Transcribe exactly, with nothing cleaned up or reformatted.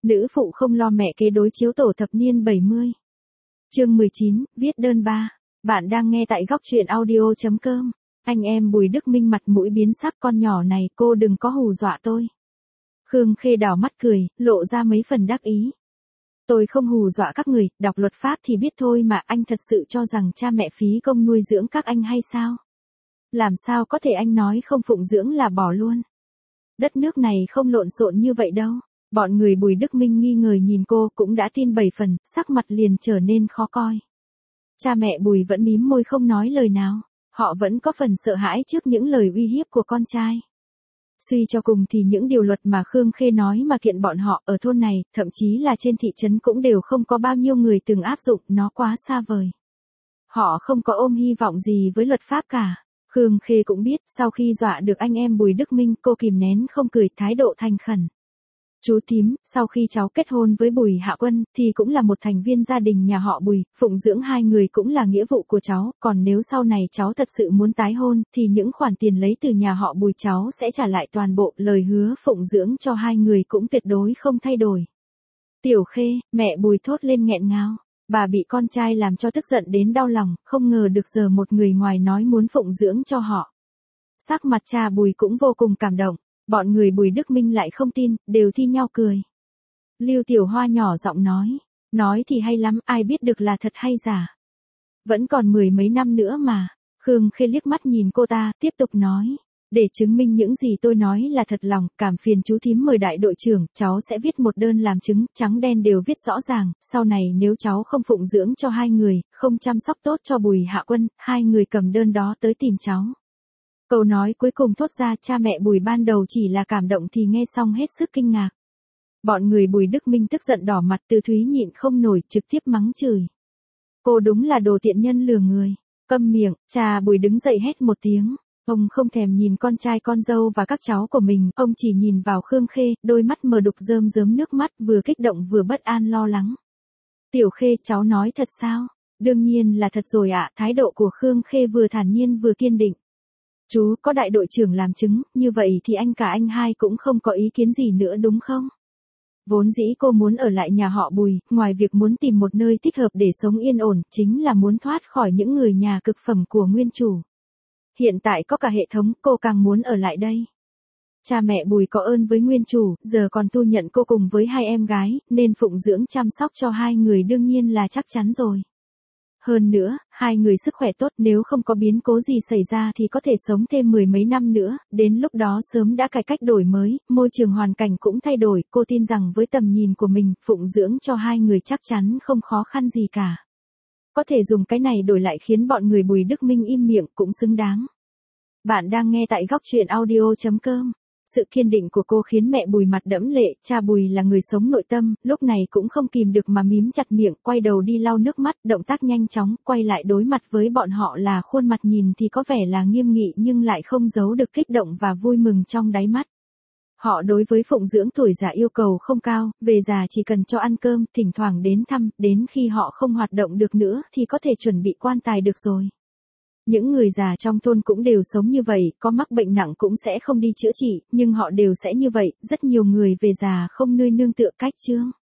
Nữ phụ không lo mẹ kế đối chiếu tổ thập niên bảy mươi. Chương mười chín, viết đơn ba. Bạn đang nghe tại góc truyện audio chấm com. Anh em Bùi Đức Minh mặt mũi biến sắc, con nhỏ này cô đừng có hù dọa tôi. Khương Khê đảo mắt cười, lộ ra mấy phần đắc ý. Tôi không hù dọa các người, đọc luật pháp thì biết thôi mà, anh thật sự cho rằng cha mẹ phí công nuôi dưỡng các anh hay sao? Làm sao có thể anh nói không phụng dưỡng là bỏ luôn? Đất nước này không lộn xộn như vậy đâu. Bọn người Bùi Đức Minh nghi ngờ nhìn cô cũng đã tin bảy phần, sắc mặt liền trở nên khó coi. Cha mẹ Bùi vẫn mím môi không nói lời nào, họ vẫn có phần sợ hãi trước những lời uy hiếp của con trai. Suy cho cùng thì những điều luật mà Khương Khê nói mà kiện bọn họ ở thôn này, thậm chí là trên thị trấn cũng đều không có bao nhiêu người từng áp dụng, nó quá xa vời. Họ không có ôm hy vọng gì với luật pháp cả. Khương Khê cũng biết, sau khi dọa được anh em Bùi Đức Minh, cô kìm nén không cười, thái độ thành khẩn. Chú thím, sau khi cháu kết hôn với Bùi Hạ Quân, thì cũng là một thành viên gia đình nhà họ Bùi, phụng dưỡng hai người cũng là nghĩa vụ của cháu, còn nếu sau này cháu thật sự muốn tái hôn, thì những khoản tiền lấy từ nhà họ Bùi cháu sẽ trả lại toàn bộ, lời hứa phụng dưỡng cho hai người cũng tuyệt đối không thay đổi. Tiểu Khê, mẹ Bùi thốt lên nghẹn ngào, bà bị con trai làm cho tức giận đến đau lòng, không ngờ được giờ một người ngoài nói muốn phụng dưỡng cho họ. Sắc mặt cha Bùi cũng vô cùng cảm động. Bọn người Bùi Đức Minh lại không tin, đều thi nhau cười. Lưu Tiểu Hoa nhỏ giọng nói, nói thì hay lắm, ai biết được là thật hay giả. Vẫn còn mười mấy năm nữa mà. Khương Khê liếc mắt nhìn cô ta, tiếp tục nói, để chứng minh những gì tôi nói là thật lòng, cảm phiền chú thím mời đại đội trưởng, cháu sẽ viết một đơn làm chứng, trắng đen đều viết rõ ràng, sau này nếu cháu không phụng dưỡng cho hai người, không chăm sóc tốt cho Bùi Hạ Quân, hai người cầm đơn đó tới tìm cháu. Câu nói cuối cùng thốt ra, cha mẹ Bùi ban đầu chỉ là cảm động thì nghe xong hết sức kinh ngạc. Bọn người Bùi Đức Minh tức giận đỏ mặt, Từ Thúy nhịn không nổi, trực tiếp mắng chửi. Cô đúng là đồ tiện nhân lừa người. Câm miệng, cha Bùi đứng dậy hét một tiếng. Ông không thèm nhìn con trai con dâu và các cháu của mình, ông chỉ nhìn vào Khương Khê, đôi mắt mờ đục rơm rớm nước mắt, vừa kích động vừa bất an lo lắng. Tiểu Khê, cháu nói thật sao? Đương nhiên là thật rồi ạ, thái độ của Khương Khê vừa thản nhiên vừa kiên định. Chú, có đại đội trưởng làm chứng, như vậy thì anh cả anh hai cũng không có ý kiến gì nữa đúng không? Vốn dĩ cô muốn ở lại nhà họ Bùi, ngoài việc muốn tìm một nơi thích hợp để sống yên ổn, chính là muốn thoát khỏi những người nhà cực phẩm của nguyên chủ. Hiện tại có cả hệ thống, cô càng muốn ở lại đây. Cha mẹ Bùi có ơn với nguyên chủ, giờ còn thu nhận cô cùng với hai em gái, nên phụng dưỡng chăm sóc cho hai người đương nhiên là chắc chắn rồi. Hơn nữa, hai người sức khỏe tốt, nếu không có biến cố gì xảy ra thì có thể sống thêm mười mấy năm nữa, đến lúc đó sớm đã cải cách đổi mới, môi trường hoàn cảnh cũng thay đổi, cô tin rằng với tầm nhìn của mình, phụng dưỡng cho hai người chắc chắn không khó khăn gì cả. Có thể dùng cái này đổi lại khiến bọn người Bùi Đức Minh im miệng cũng xứng đáng. Bạn đang nghe tại góc truyện audio chấm com. Sự kiên định của cô khiến mẹ Bùi mặt đẫm lệ, cha Bùi là người sống nội tâm, lúc này cũng không kìm được mà mím chặt miệng, quay đầu đi lau nước mắt, động tác nhanh chóng, quay lại đối mặt với bọn họ là khuôn mặt nhìn thì có vẻ là nghiêm nghị nhưng lại không giấu được kích động và vui mừng trong đáy mắt. Họ đối với phụng dưỡng tuổi già yêu cầu không cao, về già chỉ cần cho ăn cơm, thỉnh thoảng đến thăm, đến khi họ không hoạt động được nữa thì có thể chuẩn bị quan tài được rồi. Những người già trong thôn cũng đều sống như vậy, có mắc bệnh nặng cũng sẽ không đi chữa trị, nhưng họ đều sẽ như vậy, rất nhiều người về già không nơi nương tựa cách chương.